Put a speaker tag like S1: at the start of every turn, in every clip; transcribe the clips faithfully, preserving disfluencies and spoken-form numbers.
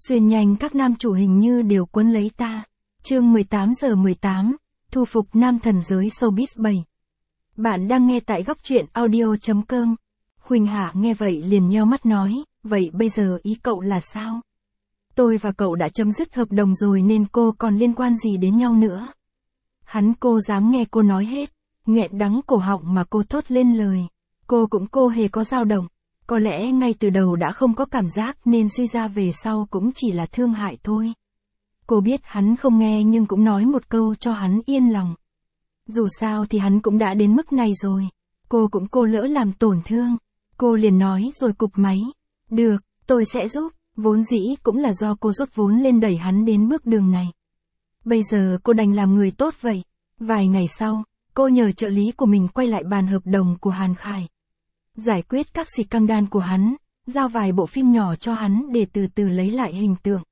S1: Xuyên nhanh các nam chủ hình như đều quấn lấy ta. Chương mười tám giờ mười tám, thu phục nam thần giới showbiz bảy. Bạn đang nghe tại góc truyện audio chấm com. Khuynh Hạ nghe vậy liền nheo mắt nói, vậy bây giờ ý cậu là sao? Tôi và cậu đã chấm dứt hợp đồng rồi nên cô còn liên quan gì đến nhau nữa? Hắn cô dám nghe cô nói hết, nghẹn đắng cổ họng mà cô thốt lên lời. Cô cũng cô hề có dao động, có lẽ ngay từ đầu đã không có cảm giác nên suy ra về sau cũng chỉ là thương hại thôi. Cô biết hắn không nghe nhưng cũng nói một câu cho hắn yên lòng. Dù sao thì hắn cũng đã đến mức này rồi, cô cũng cô lỡ làm tổn thương. Cô liền nói rồi cụp máy. Được, tôi sẽ giúp, vốn dĩ cũng là do cô dốc vốn lên đẩy hắn đến bước đường này. Bây giờ cô đành làm người tốt vậy. Vài ngày sau, cô nhờ trợ lý của mình quay lại bàn hợp đồng của Hàn Khải. Giải quyết các scandal của hắn, giao vài bộ phim nhỏ cho hắn để từ từ lấy lại hình tượng.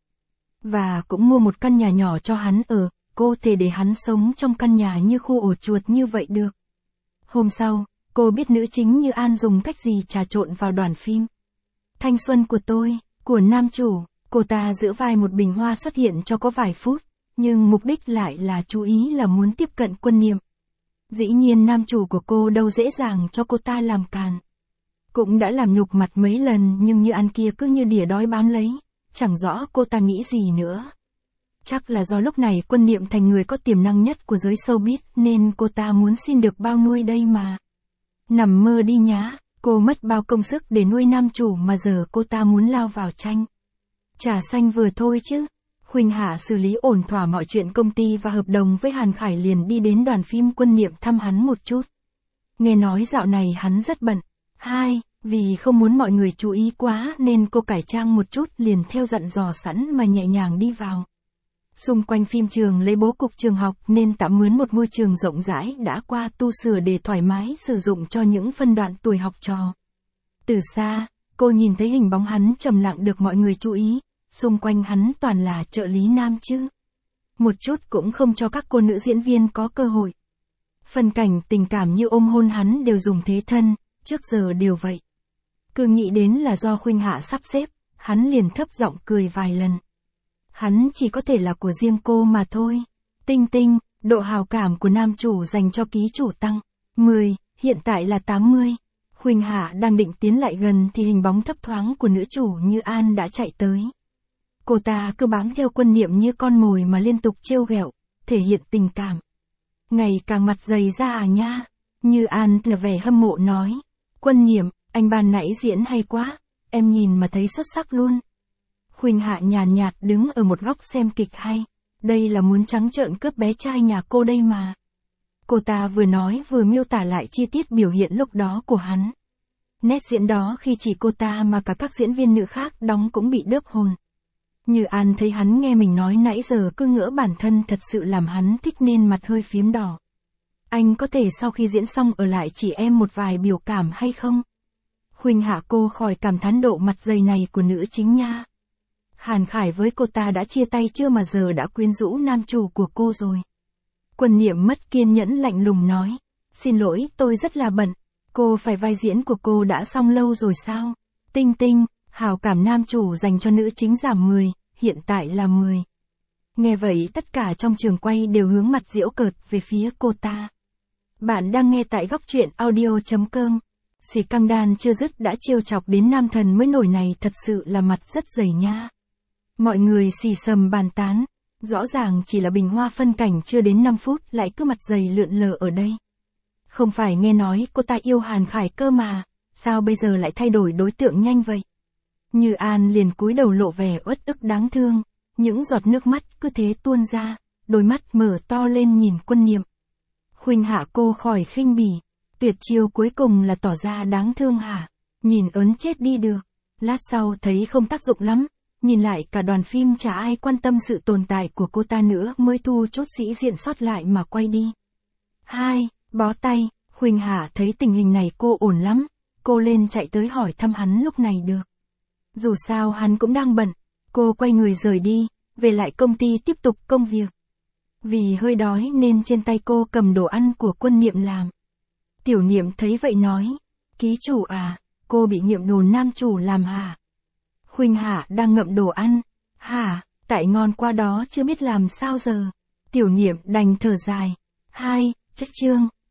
S1: Và cũng mua một căn nhà nhỏ cho hắn ở, cô thề để hắn sống trong căn nhà như khu ổ chuột như vậy được. Hôm sau, cô biết nữ chính Như An dùng cách gì trà trộn vào đoàn phim. Thanh xuân của tôi, của nam chủ, cô ta giữ vai một bình hoa xuất hiện cho có vài phút, nhưng mục đích lại là chú ý là muốn tiếp cận Quân Niệm. Dĩ nhiên nam chủ của cô đâu dễ dàng cho cô ta làm càn. Cũng đã làm nhục mặt mấy lần nhưng Như An kia cứ như đỉa đói bám lấy, chẳng rõ cô ta nghĩ gì nữa. Chắc là do lúc này Quân Niệm thành người có tiềm năng nhất của giới showbiz nên cô ta muốn xin được bao nuôi đây mà. Nằm mơ đi nhá, cô mất bao công sức để nuôi nam chủ mà giờ cô ta muốn lao vào tranh. Trà xanh vừa thôi chứ. Khuynh Hạ xử lý ổn thỏa mọi chuyện công ty và hợp đồng với Hàn Khải liền đi đến đoàn phim Quân Niệm thăm hắn một chút. Nghe nói dạo này hắn rất bận. Hai, vì không muốn mọi người chú ý quá nên cô cải trang một chút liền theo dặn dò sẵn mà nhẹ nhàng đi vào. Xung quanh phim trường lấy bố cục trường học nên tạm mướn một ngôi trường rộng rãi đã qua tu sửa để thoải mái sử dụng cho những phân đoạn tuổi học trò. Từ xa, cô nhìn thấy hình bóng hắn trầm lặng được mọi người chú ý, xung quanh hắn toàn là trợ lý nam chứ. Một chút cũng không cho các cô nữ diễn viên có cơ hội. Phân cảnh tình cảm như ôm hôn hắn đều dùng thế thân, trước giờ đều vậy. Cứ nghĩ đến là do Khuynh Hạ sắp xếp, hắn liền thấp giọng cười vài lần. Hắn chỉ có thể là của riêng cô mà thôi. Tinh tinh, độ hào cảm của nam chủ dành cho ký chủ tăng mười, hiện tại là tám mươi. Khuynh Hạ đang định tiến lại gần thì hình bóng thấp thoáng của nữ chủ Như An đã chạy tới. Cô ta cứ bám theo Quân Niệm như con mồi mà liên tục trêu ghẹo, thể hiện tình cảm. Ngày càng mặt dày ra à nha. Như An là vẻ hâm mộ nói. Quân Niệm, anh ban nãy diễn hay quá, em nhìn mà thấy xuất sắc luôn. Khuynh Hạ nhàn nhạt đứng ở một góc xem kịch hay. Đây là muốn trắng trợn cướp bé trai nhà cô đây mà. Cô ta vừa nói vừa miêu tả lại chi tiết biểu hiện lúc đó của hắn. Nét diễn đó khi chỉ cô ta mà cả các diễn viên nữ khác đóng cũng bị đớp hồn. Như An thấy hắn nghe mình nói nãy giờ cứ ngỡ bản thân thật sự làm hắn thích nên mặt hơi phím đỏ. Anh có thể sau khi diễn xong ở lại chỉ em một vài biểu cảm hay không? Khuynh Hạ cô khỏi cảm thán độ mặt dày này của nữ chính nha. Hàn Khải với cô ta đã chia tay chưa mà giờ đã quyến rũ nam chủ của cô rồi. Quân Niệm mất kiên nhẫn lạnh lùng nói. Xin lỗi, tôi rất là bận. Cô phải vai diễn của cô đã xong lâu rồi sao? Tinh tinh, hào cảm nam chủ dành cho nữ chính giảm mười, hiện tại là mười. Nghe vậy tất cả trong trường quay đều hướng mặt giễu cợt về phía cô ta. Bạn đang nghe tại góc truyện audio chấm com. Scandal chưa dứt đã trêu chọc đến nam thần mới nổi này thật sự là mặt rất dày nha. Mọi người xì xầm bàn tán, rõ ràng chỉ là bình hoa phân cảnh chưa đến năm phút lại cứ mặt dày lượn lờ ở đây. Không phải nghe nói cô ta yêu Hàn Khải cơ mà, sao bây giờ lại thay đổi đối tượng nhanh vậy? Như An liền cúi đầu lộ vẻ uất ức đáng thương, những giọt nước mắt cứ thế tuôn ra, đôi mắt mở to lên nhìn Quân Niệm. Khuynh Hạ cô khỏi khinh bỉ, tuyệt chiêu cuối cùng là tỏ ra đáng thương hả? Nhìn ớn chết đi được, lát sau thấy không tác dụng lắm, nhìn lại cả đoàn phim chả ai quan tâm sự tồn tại của cô ta nữa mới thu chốt sĩ diện sót lại mà quay đi. Hai, bó tay, Khuynh Hạ thấy tình hình này cô ổn lắm, cô lên chạy tới hỏi thăm hắn lúc này được. Dù sao hắn cũng đang bận, cô quay người rời đi, về lại công ty tiếp tục công việc. Vì hơi đói nên trên tay cô cầm đồ ăn của Quân Niệm làm. Tiểu Niệm thấy vậy nói, ký chủ à, cô bị Niệm đồn nam chủ làm hả? Khuynh Hạ đang ngậm đồ ăn, Hả, tại ngon qua đó chưa biết làm sao giờ. Tiểu Niệm đành thở dài. Hai, chất chương.